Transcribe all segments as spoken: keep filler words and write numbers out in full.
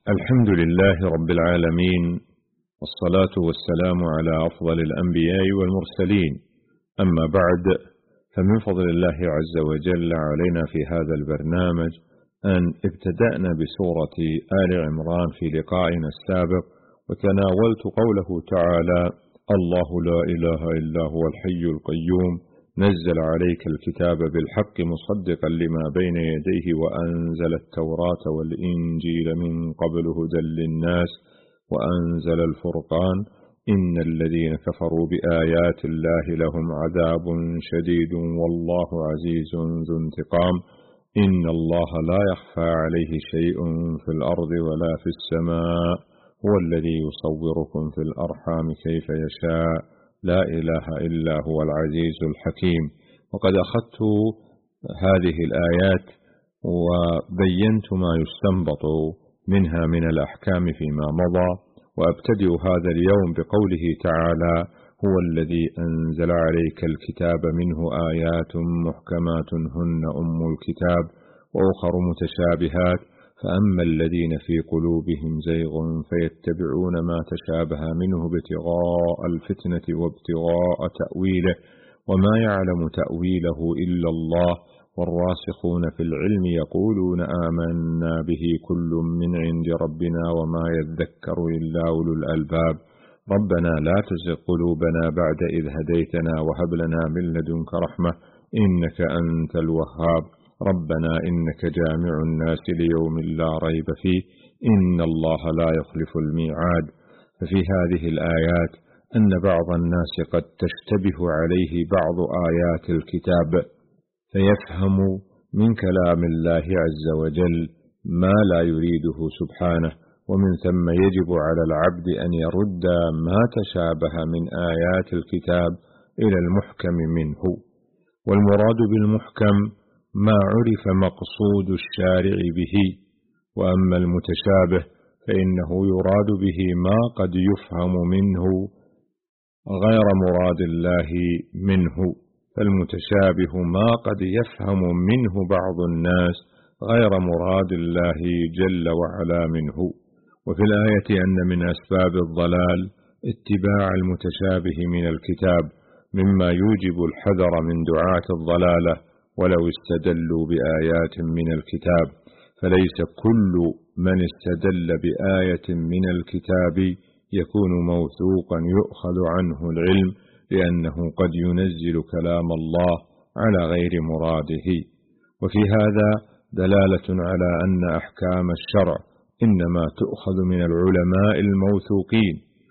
الحمد لله رب العالمين، والصلاة والسلام على أفضل الأنبياء والمرسلين. أما بعد، فمن فضل الله عز وجل علينا في هذا البرنامج أن ابتدأنا بسورة آل عمران في لقائنا السابق، وتناولت قوله تعالى: الله لا إله إلا هو الحي القيوم نزل عليك الكتاب بالحق مصدقا لما بين يديه وأنزل التوراة والإنجيل من قبل هدى للناس وأنزل الفرقان إن الذين كفروا بآيات الله لهم عذاب شديد والله عزيز ذو انتقام إن الله لا يخفى عليه شيء في الأرض ولا في السماء هو الذي يصوركم في الأرحام كيف يشاء لا إله إلا هو العزيز الحكيم. وقد أخذت هذه الآيات وبينت ما يستنبط منها من الأحكام فيما مضى، وأبتدئ هذا اليوم بقوله تعالى: هو الذي أنزل عليك الكتاب منه آيات محكمات هن أم الكتاب وأخر متشابهات فأما الذين في قلوبهم زيغ فيتبعون ما تشابه منه ابتغاء الفتنة وابتغاء تأويله وما يعلم تأويله إلا الله والراسخون في العلم يقولون آمنا به كل من عند ربنا وما يذكر إلا أولو الألباب ربنا لا تزغ قلوبنا بعد إذ هديتنا وهب لنا من لدنك رحمة إنك أنت الوهاب ربنا إنك جامع الناس ليوم لا ريب فيه إن الله لا يخلف الميعاد. ففي هذه الآيات أن بعض الناس قد تشتبه عليه بعض آيات الكتاب فيفهم من كلام الله عز وجل ما لا يريده سبحانه، ومن ثم يجب على العبد أن يرد ما تشابه من آيات الكتاب إلى المحكم منه. والمراد بالمحكم ما عرف مقصود الشارع به، وأما المتشابه فإنه يراد به ما قد يفهم منه غير مراد الله منه، فالمتشابه ما قد يفهم منه بعض الناس غير مراد الله جل وعلا منه. وفي الآية أن من أسباب الضلال اتباع المتشابه من الكتاب مما يوجب الحذر من دعاة الضلالة ولو استدلوا بآيات من الكتاب، فليس كل من استدل بآية من الكتاب يكون موثوقا يؤخذ عنه العلم، لأنه قد ينزل كلام الله على غير مراده. وفي هذا دلالة على أن أحكام الشرع إنما تؤخذ من العلماء الموثوقين،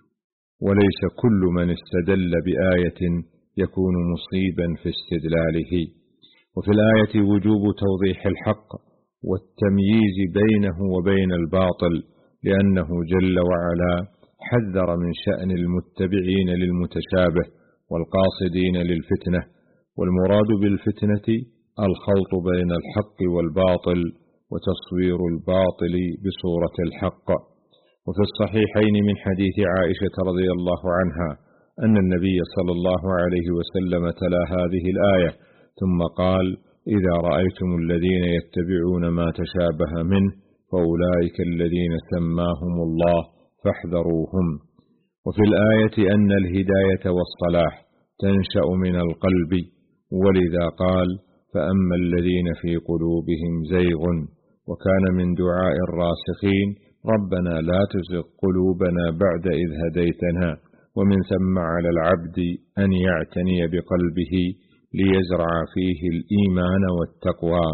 وليس كل من استدل بآية يكون مصيبا في استدلاله. وفي الآية وجوب توضيح الحق والتمييز بينه وبين الباطل، لأنه جل وعلا حذر من شأن المتبعين للمتشابه والقاصدين للفتنة، والمراد بالفتنة الخلط بين الحق والباطل وتصوير الباطل بصورة الحق. وفي الصحيحين من حديث عائشة رضي الله عنها أن النبي صلى الله عليه وسلم تلا هذه الآية ثم قال: إذا رأيتم الذين يتبعون ما تشابه منه فأولئك الذين سماهم الله فاحذروهم. وفي الآية أن الهداية والصلاح تنشأ من القلب، ولذا قال: فأما الذين في قلوبهم زيغ، وكان من دعاء الراسخين: ربنا لا تزغ قلوبنا بعد إذ هديتنا. ومن ثم على العبد أن يعتني بقلبه ليزرع فيه الإيمان والتقوى.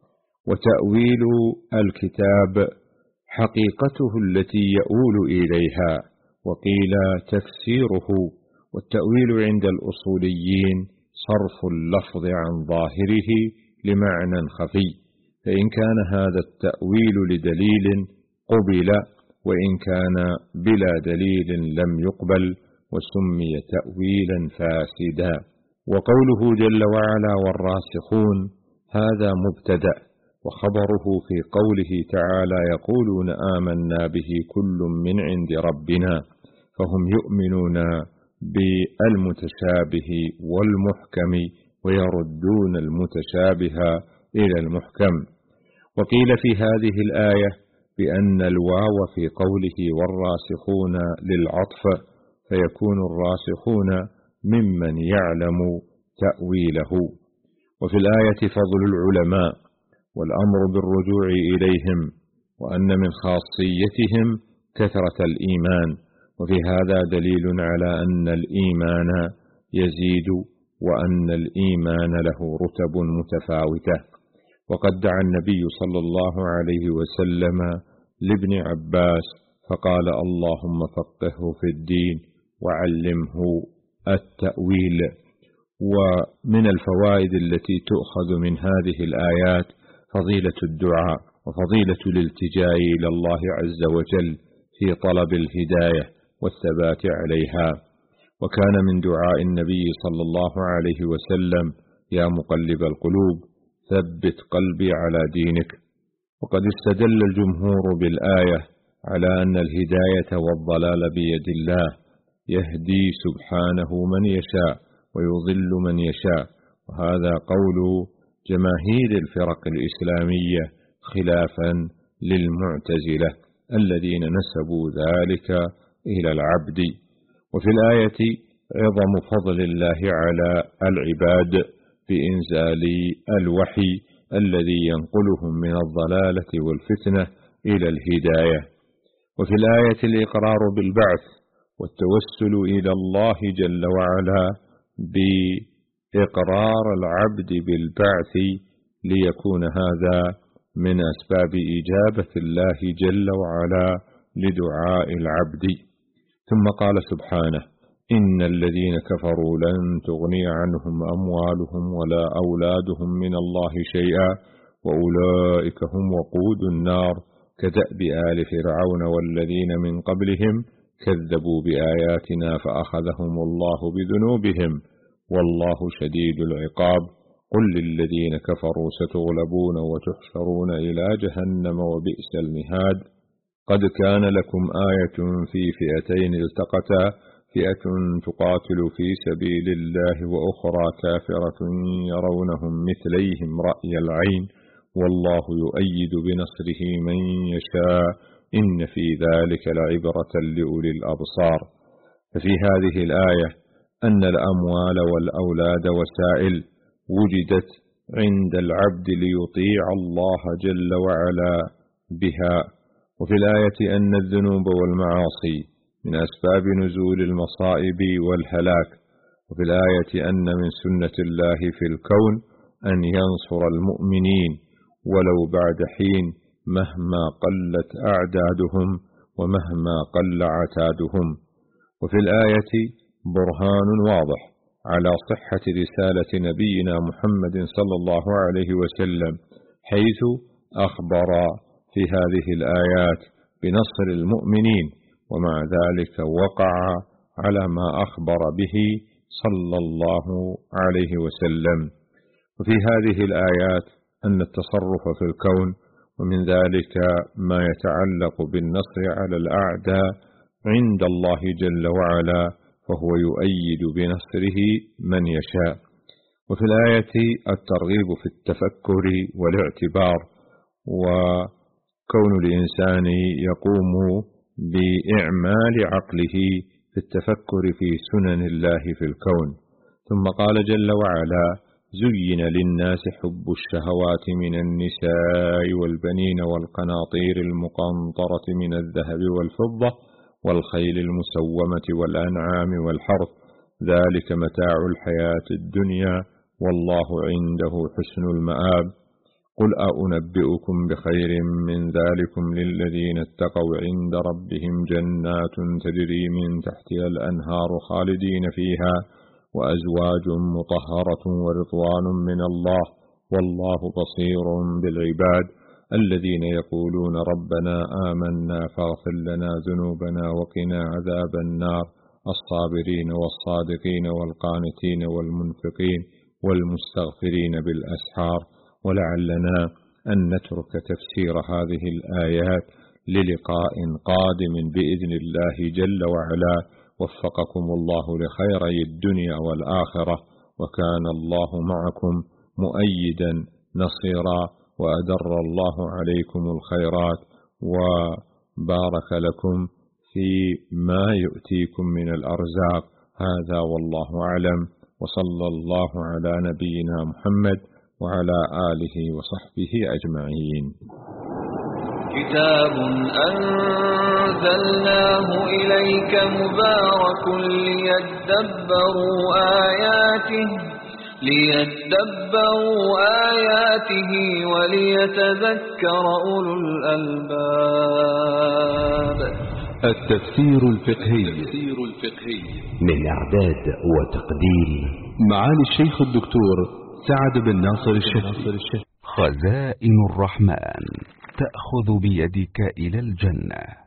وتأويل الكتاب حقيقته التي يؤول إليها، وقيل تفسيره. والتأويل عند الأصوليين صرف اللفظ عن ظاهره لمعنى خفي، فإن كان هذا التأويل لدليل قبل، وإن كان بلا دليل لم يقبل وسمي تأويلا فاسدا. وقوله جل وعلا والراسخون هذا مبتدأ، وخبره في قوله تعالى: يقولون آمنا به كل من عند ربنا، فهم يؤمنون بالمتشابه والمحكم ويردون المتشابه إلى المحكم. وقيل في هذه الآية بأن الواو في قوله والراسخون للعطف، فيكون الراسخون ممن يعلم تأويله. وفي الآية فضل العلماء والأمر بالرجوع إليهم، وأن من خاصيتهم كثرة الإيمان، وفي هذا دليل على أن الإيمان يزيد وأن الإيمان له رتب متفاوتة. وقد دعا النبي صلى الله عليه وسلم لابن عباس فقال اللهم فقهه في الدين وعلمه التأويل. ومن الفوائد التي تؤخذ من هذه الآيات فضيلة الدعاء وفضيلة الالتجاء إلى الله عز وجل في طلب الهداية والثبات عليها. وكان من دعاء النبي صلى الله عليه وسلم يا مقلب القلوب ثبت قلبي على دينك. وقد استدل الجمهور بالآية على أن الهداية والضلال بيد الله، يهدي سبحانه من يشاء ويضل من يشاء، وهذا قول جماهير الفرق الإسلامية خلافا للمعتزلة الذين نسبوا ذلك إلى العبد. وفي الآية عظم فضل الله على العباد بإنزال الوحي الذي ينقلهم من الضلالة والفتنة إلى الهداية. وفي الآية الإقرار بالبعث والتوسل إلى الله جل وعلا بإقرار العبد بالبعث ليكون هذا من أسباب إجابة الله جل وعلا لدعاء العبد. ثم قال سبحانه إن الذين كفروا لن تغني عنهم أموالهم ولا أولادهم من الله شيئا وأولئك هم وقود النار كدأب آل فرعون والذين من قبلهم كذبوا بآياتنا فأخذهم الله بذنوبهم والله شديد العقاب قل للذين كفروا ستغلبون وتحشرون إلى جهنم وبئس المهاد. قد كان لكم آية في فئتين التقتا فئة تقاتل في سبيل الله وأخرى كافرة يرونهم مثليهم رأي العين والله يؤيد بنصره من يشاء إن في ذلك لعبرة لأولي الأبصار. ففي هذه الآية أن الأموال والأولاد وسائل وجدت عند العبد ليطيع الله جل وعلا بها. وفي الآية أن الذنوب والمعاصي من أسباب نزول المصائب والهلاك. وفي الآية أن من سنة الله في الكون أن ينصر المؤمنين ولو بعد حين مهما قلت أعدادهم ومهما قل عتادهم. وفي الآية برهان واضح على صحة رسالة نبينا محمد صلى الله عليه وسلم، حيث أخبر في هذه الآيات بنصر المؤمنين، ومع ذلك وقع على ما أخبر به صلى الله عليه وسلم. وفي هذه الآيات أن التصرف في الكون ومن ذلك ما يتعلق بالنصر على الأعداء عند الله جل وعلا، فهو يؤيد بنصره من يشاء. وفي الآية الترغيب في التفكر والاعتبار، وكون الإنسان يقوم بإعمال عقله في التفكر في سنن الله في الكون. ثم قال جل وعلا زين للناس حب الشهوات من النساء والبنين والقناطير المقنطرة من الذهب والفضة والخيل المسومة والأنعام والحرث ذلك متاع الحياة الدنيا والله عنده حسن المآب. قل أنبئكم بخير من ذلكم للذين اتقوا عند ربهم جنات تجري من تحتها الأنهار خالدين فيها وأزواج مطهرة ورضوان من الله والله بصير بالعباد الذين يقولون ربنا آمنا فاغفر لنا ذنوبنا وقنا عذاب النار الصابرين والصادقين والقانتين والمنفقين والمستغفرين بالأسحار. ولعلنا أن نترك تفسير هذه الآيات للقاء قادم بإذن الله جل وعلا. وفقكم الله لخيري الدنيا والآخرة، وكان الله معكم مؤيدا نصيرا، وأدر الله عليكم الخيرات، وبارك لكم في ما يؤتيكم من الأرزاق. هذا والله أعلم، وصلى الله على نبينا محمد وعلى آله وصحبه أجمعين. كتاب أنزلناه إليك مبارك ليدبروا آياته ليدبروا آياته وليتذكر أولو الألباب. التفسير الفقهي من إعداد وتقديم معالي الشيخ الدكتور سعد بن ناصر الشهري. خزائن الرحمن تأخذ بيدك إلى الجنة.